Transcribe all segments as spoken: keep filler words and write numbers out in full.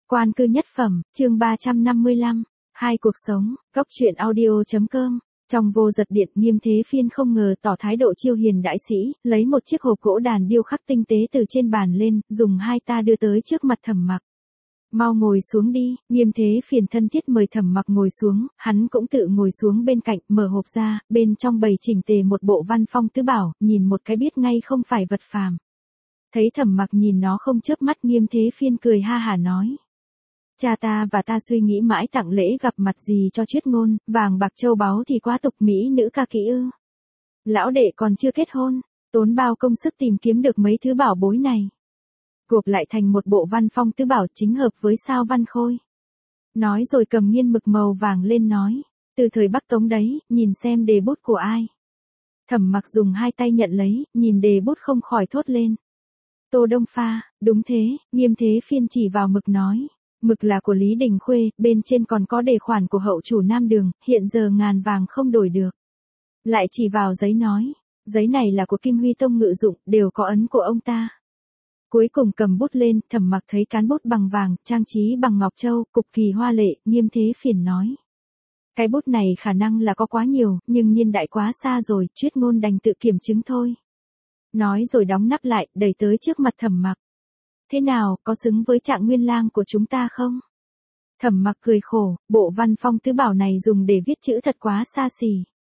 Quan cư nhất phẩm, chương ba trăm năm mươi lăm, hai cuộc sống, góc truyện audio.com. Trong vô giật điện, Nghiêm Thế Phiên không ngờ tỏ thái độ chiêu hiền đại sĩ, lấy một chiếc hộp gỗ đàn điêu khắc tinh tế từ trên bàn lên, dùng hai ta đưa tới trước mặt Thẩm Mặc. Mau ngồi xuống đi, Nghiêm Thế Phiền thân thiết mời Thẩm Mặc ngồi xuống, hắn cũng tự ngồi xuống bên cạnh, mở hộp ra, bên trong bày chỉnh tề một bộ văn phong tứ bảo, nhìn một cái biết ngay không phải vật phàm. Thấy Thẩm Mặc nhìn nó không chớp mắt, Nghiêm Thế Phiên cười ha hả nói. Cha ta và ta suy nghĩ mãi tặng lễ gặp mặt gì cho Chuyết Ngôn, vàng bạc châu báu thì quá tục, mỹ nữ ca kỹ ư. Lão đệ còn chưa kết hôn, tốn bao công sức tìm kiếm được mấy thứ bảo bối này. Gộp lại thành một bộ văn phong tứ bảo chính hợp với sao văn khôi. Nói rồi cầm nghiên mực màu vàng lên nói, từ thời Bắc Tống đấy, nhìn xem đề bút của ai. Thẩm Mặc dùng hai tay nhận lấy, nhìn đề bút không khỏi thốt lên. Tô Đông pha, đúng thế, Nghiêm Thế Phiên chỉ vào mực nói. Mực là của Lý Đình Khuê, bên trên còn có đề khoản của hậu chủ Nam Đường, hiện giờ ngàn vàng không đổi được. Lại chỉ vào giấy nói, giấy này là của Kim Huy Tông ngự dụng, đều có ấn của ông ta. Cuối cùng cầm bút lên, Thẩm Mặc thấy cán bút bằng vàng, trang trí bằng ngọc châu, cực kỳ hoa lệ, Nghiêm Thế Phiền nói. Cái bút này khả năng là có quá nhiều, nhưng niên đại quá xa rồi, Chuyết Ngôn đành tự kiểm chứng thôi. Nói rồi đóng nắp lại, đẩy tới trước mặt Thẩm Mặc. Thế nào, có xứng với Trạng Nguyên Lang của chúng ta không? Thẩm Mặc cười khổ, bộ văn phong tứ bảo này dùng để viết chữ thật quá xa xỉ.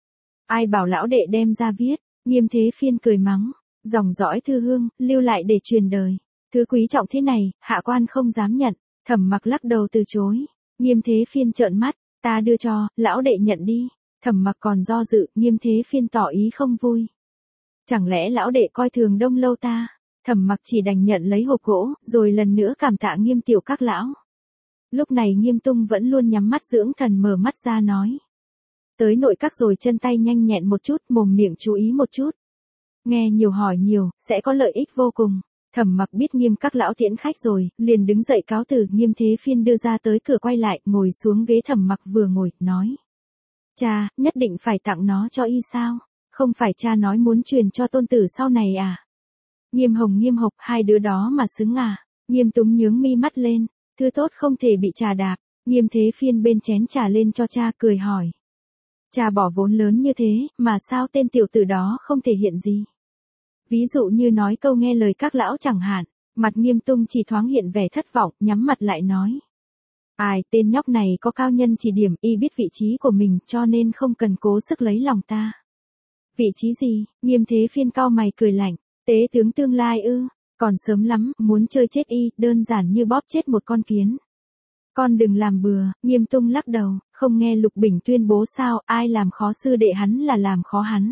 Ai bảo lão đệ đem ra viết, Nghiêm Thế Phiên cười mắng, dòng dõi thư hương, lưu lại để truyền đời. Thứ quý trọng thế này, hạ quan không dám nhận. Thẩm Mặc lắc đầu từ chối. Nghiêm Thế Phiên trợn mắt, ta đưa cho, lão đệ nhận đi. Thẩm Mặc còn do dự, Nghiêm Thế Phiên tỏ ý không vui. Chẳng lẽ lão đệ coi thường Đông Lâu ta? Thẩm Mặc chỉ đành nhận lấy hộp gỗ, rồi lần nữa cảm tạ Nghiêm tiểu các lão. Lúc này Nghiêm Tung vẫn luôn nhắm mắt dưỡng thần, mở mắt ra nói. Tới nội các rồi, chân tay nhanh nhẹn một chút, mồm miệng chú ý một chút. Nghe nhiều hỏi nhiều, sẽ có lợi ích vô cùng. Thẩm Mặc biết Nghiêm các lão tiễn khách rồi, liền đứng dậy cáo từ. Nghiêm Thế Phiên đưa ra tới cửa quay lại, ngồi xuống ghế Thẩm Mặc vừa ngồi, nói. Cha, nhất định phải tặng nó cho y sao? Không phải cha nói muốn truyền cho tôn tử sau này à? Nghiêm Hồng Nghiêm Hộc, hai đứa đó mà xứng à? Nghiêm Túng nhướng mi mắt lên, thứ tốt không thể bị trà đạp. Nghiêm Thế Phiên bên chén trà lên cho cha, cười hỏi. Cha bỏ vốn lớn như thế, mà sao tên tiểu tử đó không thể hiện gì? Ví dụ như nói câu nghe lời các lão chẳng hạn. Mặt Nghiêm Tung chỉ thoáng hiện vẻ thất vọng, nhắm mặt lại nói. Ai, tên nhóc này có cao nhân chỉ điểm, y biết vị trí của mình, cho nên không cần cố sức lấy lòng ta. Vị trí gì? Nghiêm Thế Phiên cau mày cười lạnh. Tế tướng tương lai ư? Còn sớm lắm, muốn chơi chết y, đơn giản như bóp chết một con kiến. Con đừng làm bừa. Nghiêm Tung lắc đầu, không nghe Lục Bình tuyên bố sao, ai làm khó sư đệ hắn là làm khó hắn.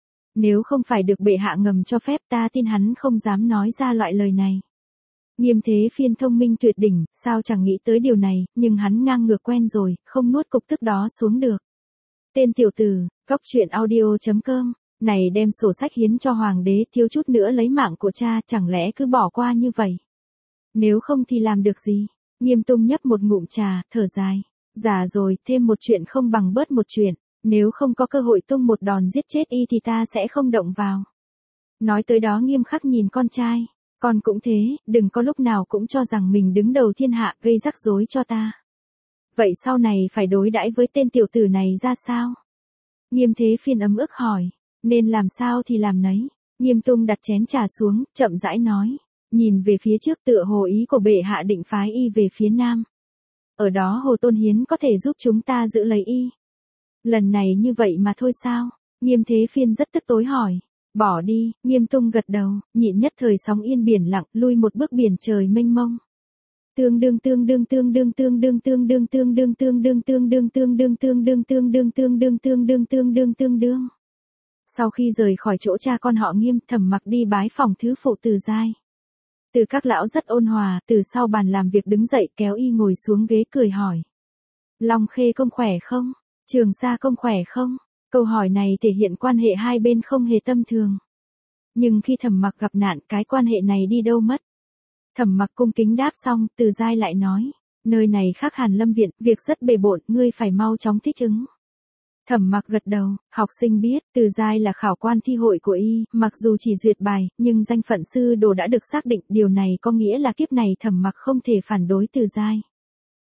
Nếu không phải được bệ hạ ngầm cho phép, ta tin hắn không dám nói ra loại lời này. Nghiêm Thế Phiên thông minh tuyệt đỉnh, sao chẳng nghĩ tới điều này, nhưng hắn ngang ngược quen rồi, không nuốt cục tức đó xuống được. Tên tiểu tử, góc truyện audio.com. Này đem sổ sách hiến cho hoàng đế, thiếu chút nữa lấy mạng của cha, chẳng lẽ cứ bỏ qua như vậy? Nếu không thì làm được gì? Nghiêm Tung nhấp một ngụm trà, thở dài. Già rồi, thêm một chuyện không bằng bớt một chuyện. Nếu không có cơ hội tung một đòn giết chết y thì ta sẽ không động vào. Nói tới đó nghiêm khắc nhìn con trai. Con cũng thế, đừng có lúc nào cũng cho rằng mình đứng đầu thiên hạ, gây rắc rối cho ta. Vậy sau này phải đối đãi với tên tiểu tử này ra sao? Nghiêm Thế Phiên ấm ức hỏi. Nên làm sao thì làm nấy. Nghiêm Tung đặt chén trà xuống, chậm rãi nói. Nhìn về phía trước, tựa hồ ý của bệ hạ định phái y về phía nam. Ở đó Hồ Tôn Hiến có thể giúp chúng ta giữ lấy y. Lần này như vậy mà thôi sao? Nghiêm Thế Phiên rất tức tối hỏi. Bỏ đi. Nghiêm Tung gật đầu, nhịn nhất thời sóng yên biển lặng, lui một bước biển trời mênh mông. Tương đương tương đương tương đương tương đương tương đương tương đương tương đương tương đương tương đương tương đương tương đương tương đương tương đương tương đương tương đương. Sau khi rời khỏi chỗ cha con họ Nghiêm, Thẩm Mặc đi bái phòng thứ phụ Từ Giai. Từ các lão rất ôn hòa, từ sau bàn làm việc đứng dậy kéo y ngồi xuống ghế cười hỏi. Long Khê công khỏe không? Trường Sa công khỏe không? Câu hỏi này thể hiện quan hệ hai bên không hề tâm thường. Nhưng khi Thẩm Mặc gặp nạn, cái quan hệ này đi đâu mất? Thẩm Mặc cung kính đáp xong, Từ Giai lại nói. Nơi này khác Hàn Lâm Viện, việc rất bề bộn, ngươi phải mau chóng thích ứng. Thẩm Mặc gật đầu, học sinh biết, Từ Giai là khảo quan thi hội của y, mặc dù chỉ duyệt bài, nhưng danh phận sư đồ đã được xác định, điều này có nghĩa là kiếp này Thẩm Mặc không thể phản đối Từ Giai.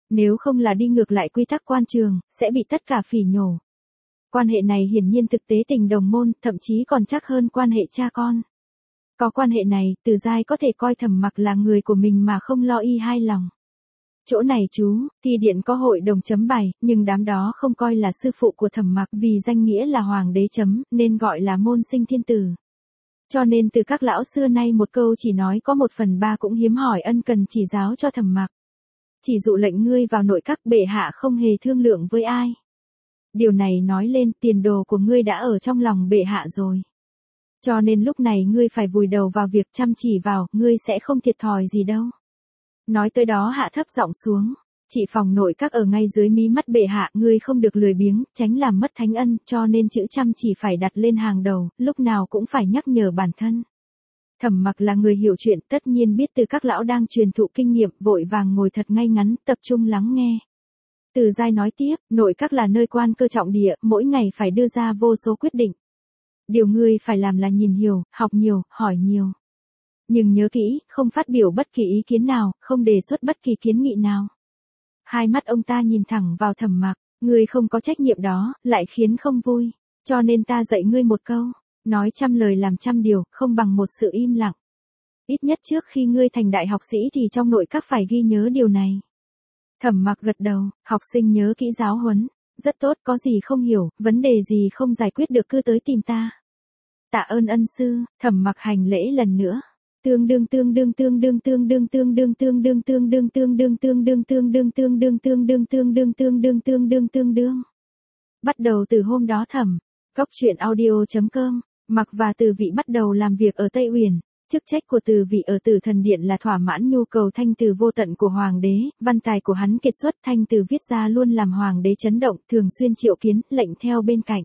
Nếu không là đi ngược lại quy tắc quan trường, sẽ bị tất cả phỉ nhổ. Quan hệ này hiển nhiên thực tế tình đồng môn, thậm chí còn chắc hơn quan hệ cha con. Có quan hệ này, Từ Giai có thể coi Thẩm Mặc là người của mình mà không lo y hai lòng. Chỗ này chú, Thi Điện có hội đồng chấm bài, nhưng đám đó không coi là sư phụ của Thẩm Mặc vì danh nghĩa là hoàng đế chấm, nên gọi là môn sinh thiên tử. Cho nên từ các lão xưa nay một câu chỉ nói có một phần ba cũng hiếm hỏi ân cần chỉ giáo cho Thẩm Mặc. Chỉ dụ lệnh ngươi vào nội các, bệ hạ không hề thương lượng với ai. Điều này nói lên tiền đồ của ngươi đã ở trong lòng bệ hạ rồi. Cho nên lúc này ngươi phải vùi đầu vào việc chăm chỉ vào, ngươi sẽ không thiệt thòi gì đâu. Nói tới đó hạ thấp giọng xuống. Chỉ phòng nội các ở ngay dưới mí mắt bệ hạ, ngươi không được lười biếng, tránh làm mất thánh ân, cho nên chữ chăm chỉ phải đặt lên hàng đầu, lúc nào cũng phải nhắc nhở bản thân. Thẩm Mặc là người hiểu chuyện, tất nhiên biết từ các lão đang truyền thụ kinh nghiệm, vội vàng ngồi thật ngay ngắn, tập trung lắng nghe. Từ Giai nói tiếp, nội các là nơi quan cơ trọng địa, mỗi ngày phải đưa ra vô số quyết định. Điều ngươi phải làm là nhìn hiểu, học nhiều, hỏi nhiều. Nhưng nhớ kỹ, không phát biểu bất kỳ ý kiến nào, không đề xuất bất kỳ kiến nghị nào. Hai mắt ông ta nhìn thẳng vào Thẩm Mặc, ngươi không có trách nhiệm đó, lại khiến không vui. Cho nên ta dạy ngươi một câu, nói trăm lời làm trăm điều, không bằng một sự im lặng. Ít nhất trước khi ngươi thành đại học sĩ thì trong nội các phải ghi nhớ điều này. Thẩm Mặc gật đầu, học sinh nhớ kỹ giáo huấn. Rất tốt, có gì không hiểu, vấn đề gì không giải quyết được cứ tới tìm ta. Tạ ơn ân sư. Thẩm Mặc hành lễ lần nữa. Tương đương tương đương tương đương tương đương tương đương tương đương tương đương tương đương tương đương tương đương tương đương tương đương tương đương tương đương tương đương tương đương. Bắt đầu từ hôm đó Thẩm, Góc truyện audio chấm com, Mặc và Từ Vị bắt đầu làm việc ở Tây Uyển. Chức trách của Từ Vị ở Tử Thần Điện là thỏa mãn nhu cầu thanh từ vô tận của hoàng đế, văn tài của hắn kiệt xuất, thanh từ viết ra luôn làm hoàng đế chấn động, thường xuyên triệu kiến, lệnh theo bên cạnh.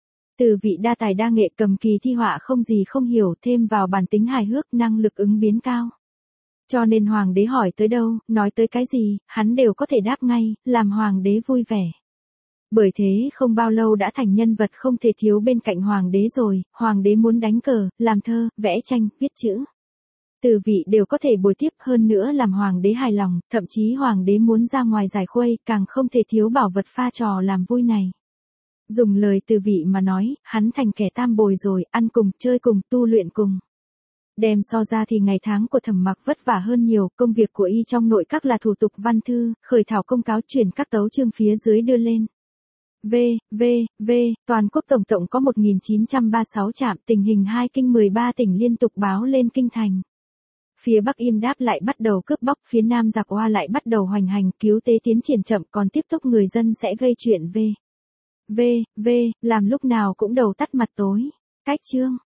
Từ Vị đa tài đa nghệ, cầm kỳ thi họa không gì không hiểu, thêm vào bản tính hài hước, năng lực ứng biến cao. Cho nên hoàng đế hỏi tới đâu, nói tới cái gì, hắn đều có thể đáp ngay, làm hoàng đế vui vẻ. Bởi thế không bao lâu đã thành nhân vật không thể thiếu bên cạnh hoàng đế rồi, hoàng đế muốn đánh cờ, làm thơ, vẽ tranh, viết chữ. Từ Vị đều có thể bồi tiếp, hơn nữa làm hoàng đế hài lòng, thậm chí hoàng đế muốn ra ngoài giải khuây, càng không thể thiếu bảo vật pha trò làm vui này. Dùng lời Từ Vị mà nói, hắn thành kẻ tam bồi rồi, ăn cùng, chơi cùng, tu luyện cùng. Đem so ra thì ngày tháng của Thẩm Mặc vất vả hơn nhiều, công việc của y trong nội các là thủ tục văn thư, khởi thảo công cáo, chuyển các tấu chương phía dưới đưa lên. V, V, V, toàn quốc tổng tổng có một nghìn chín trăm ba mươi sáu trạm, tình hình hai kinh mười ba tỉnh liên tục báo lên kinh thành. Phía Bắc im đáp lại bắt đầu cướp bóc, phía Nam giặc Hoa lại bắt đầu hoành hành, cứu tế tiến triển chậm, còn tiếp tục người dân sẽ gây chuyện V, V, V, làm lúc nào cũng đầu tắt mặt tối. Cách chương